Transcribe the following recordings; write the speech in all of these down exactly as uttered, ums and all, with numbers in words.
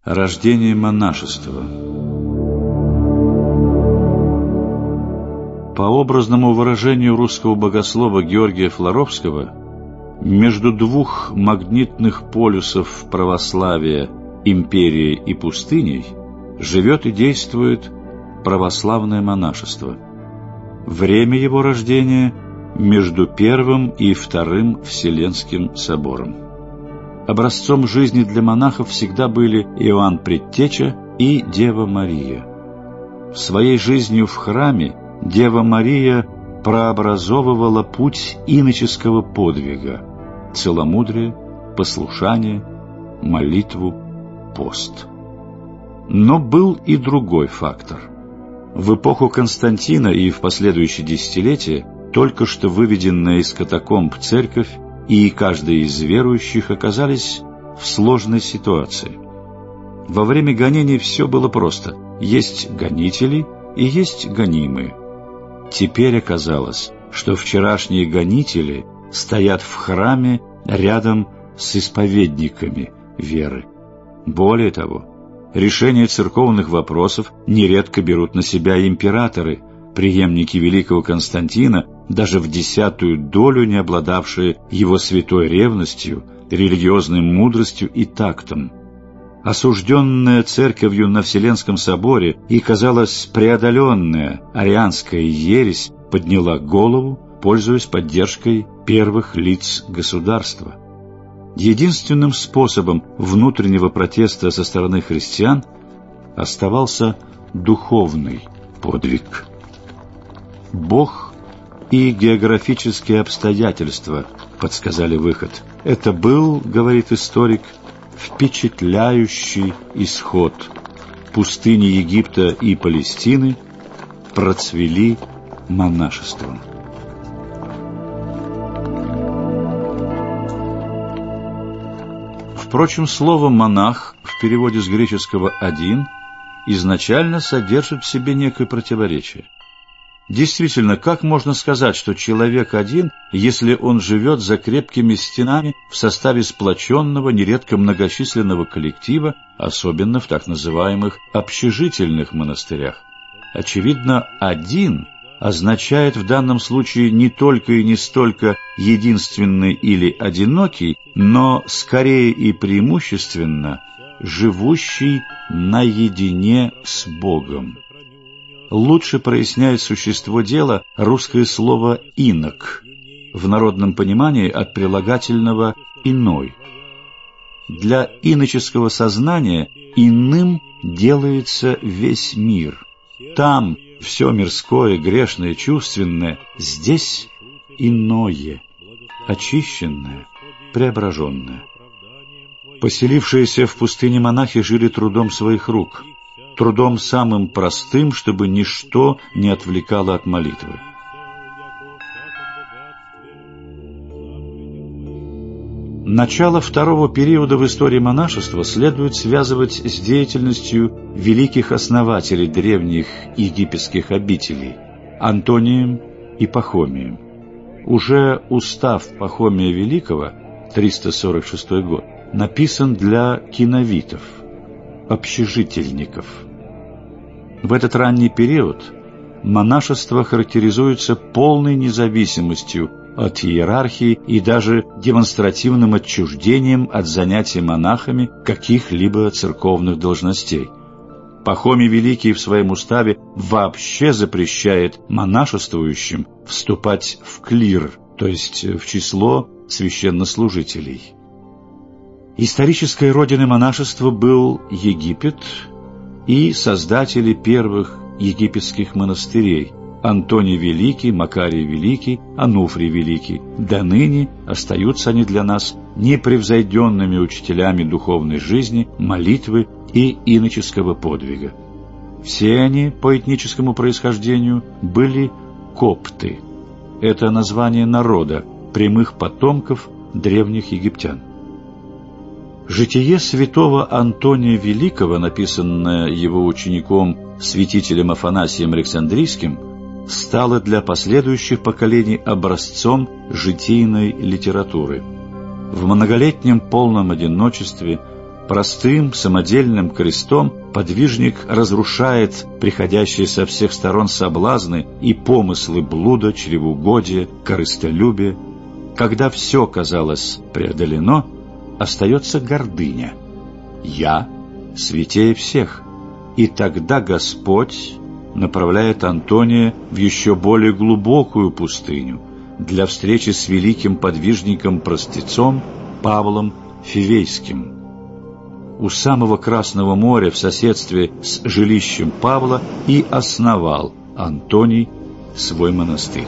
Рождение монашества. По образному выражению русского богослова Георгия Флоровского, между двух магнитных полюсов православия, империей и пустыней, живет и действует православное монашество. Время его рождения между Первым и Вторым Вселенским собором. Образцом жизни для монахов всегда были Иоанн Предтеча и Дева Мария. Своей жизнью в храме Дева Мария прообразовывала путь иноческого подвига, целомудрие, послушание, молитву, пост. Но был и другой фактор. В эпоху Константина и в последующие десятилетия только что выведенная из катакомб церковь и каждый из верующих оказались в сложной ситуации. Во время гонений все было просто. Есть гонители и есть гонимые. Теперь оказалось, что вчерашние гонители стоят в храме рядом с исповедниками веры. Более того, решение церковных вопросов нередко берут на себя императоры, преемники великого Константина, даже в десятую долю не обладавшие его святой ревностью, религиозной мудростью и тактом. Осужденная церковью на Вселенском соборе и, казалось, преодоленная арианская ересь подняла голову, пользуясь поддержкой первых лиц государства. Единственным способом внутреннего протеста со стороны христиан оставался духовный подвиг. Бог и географические обстоятельства подсказали выход. Это был, говорит историк, впечатляющий исход. Пустыни Египта и Палестины процвели монашеством. Впрочем, слово «монах» в переводе с греческого «один» изначально содержит в себе некое противоречие. Действительно, как можно сказать, что человек один, если он живет за крепкими стенами в составе сплоченного, нередко многочисленного коллектива, особенно в так называемых общежительных монастырях? Очевидно, «один» означает в данном случае не только и не столько единственный или одинокий, но скорее и преимущественно живущий наедине с Богом. Лучше проясняет существо дела русское слово «инок», в народном понимании от прилагательного «иной». Для иноческого сознания иным делается весь мир. Там все мирское, грешное, чувственное, здесь иное, очищенное, преображенное. Поселившиеся в пустыне монахи жили трудом своих рук, трудом самым простым, чтобы ничто не отвлекало от молитвы. Начало второго периода в истории монашества следует связывать с деятельностью великих основателей древних египетских обителей – Антонием и Пахомием. Уже устав Пахомия Великого, триста сорок шестой год, написан для киновитов, общежительников. В этот ранний период монашество характеризуется полной независимостью от иерархии и даже демонстративным отчуждением от занятий монахами каких-либо церковных должностей. Пахомий Великий в своем уставе вообще запрещает монашествующим вступать в клир, то есть в число священнослужителей. Исторической родиной монашества был Египет и создатели первых египетских монастырей – Антоний Великий, Макарий Великий, Ануфрий Великий. До ныне остаются они для нас непревзойденными учителями духовной жизни, молитвы и иноческого подвига. Все они по этническому происхождению были копты. Это название народа, прямых потомков древних египтян. Житие святого Антония Великого, написанное его учеником, святителем Афанасием Александрийским, стало для последующих поколений образцом житийной литературы. В многолетнем полном одиночестве, Простым самодельным крестом подвижник разрушает приходящие со всех сторон соблазны и помыслы блуда, чревоугодия, корыстолюбия. Когда все казалось преодолено, остается гордыня. «Я святее всех». И тогда Господь направляет Антония в еще более глубокую пустыню для встречи с великим подвижником-простецом Павлом Фивейским. У самого Красного моря в соседстве с жилищем Павла и основал Антоний свой монастырь.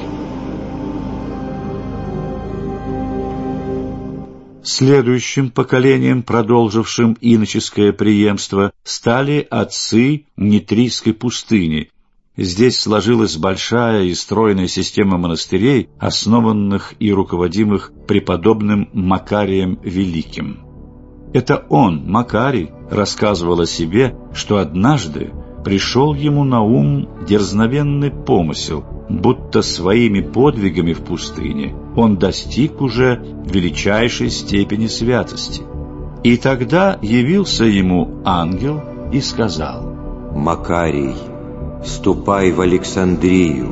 Следующим поколением, продолжившим иноческое преемство, стали отцы Нитрийской пустыни. Здесь сложилась большая и стройная система монастырей, основанных и руководимых преподобным Макарием Великим. Это он, Макарий, рассказывал о себе, что однажды пришел ему на ум дерзновенный помысел, будто своими подвигами в пустыне он достиг уже величайшей степени святости. И тогда явился ему ангел и сказал: «Макарий, ступай в Александрию.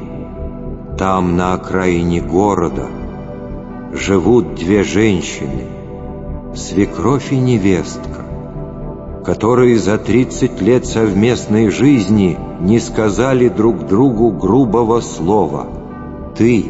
Там, на окраине города, живут две женщины, свекровь и невестка, которые за тридцать лет совместной жизни не сказали друг другу грубого слова. Ты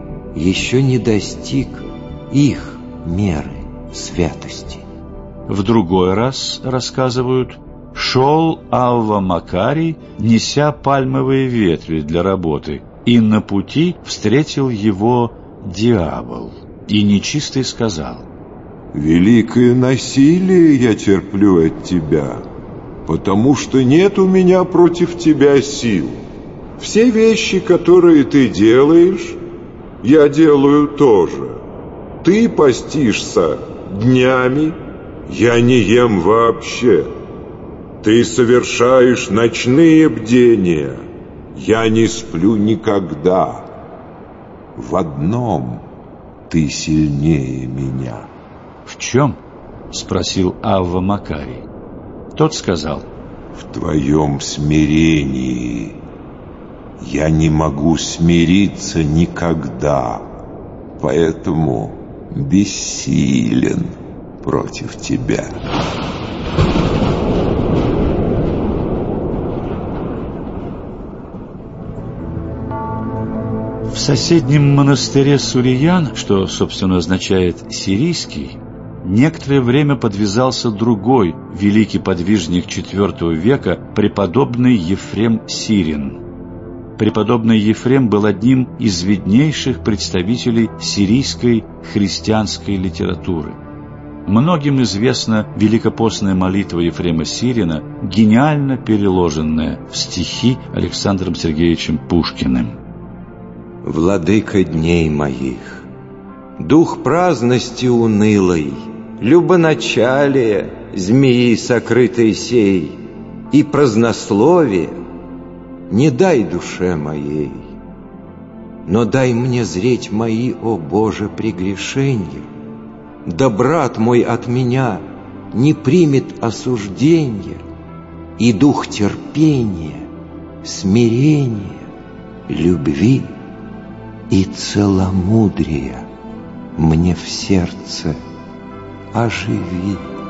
еще не достиг их меры святости». В другой раз, рассказывают, шел Авва Макарий, неся пальмовые ветви для работы, и на пути встретил его дьявол, и нечистый сказал: «Великое насилие я терплю от тебя, потому что нет у меня против тебя сил. Все вещи, которые ты делаешь, я делаю тоже. Ты постишься днями, я не ем вообще. Ты совершаешь ночные бдения, я не сплю никогда. В одном ты сильнее меня». «В чем?» — спросил Авва Макарий. Тот сказал: «В твоем смирении. Я не могу смириться никогда, поэтому бессилен против тебя». В соседнем монастыре Суриян, что, собственно, означает «сирийский», некоторое время подвязался другой великий подвижник четвёртого века, преподобный Ефрем Сирин. Преподобный Ефрем был одним из виднейших представителей сирийской христианской литературы. Многим известна великопостная молитва Ефрема Сирина, гениально переложенная в стихи Александром Сергеевичем Пушкиным. «Владыка дней моих, дух праздности унылой, любоначалие змеи сокрытой сей и празднословие не дай душе моей, но дай мне зреть мои, о Боже, прегрешенья, да брат мой от меня не примет осуждения, и дух терпения, смирения, любви и целомудрия мне в сердце оживи».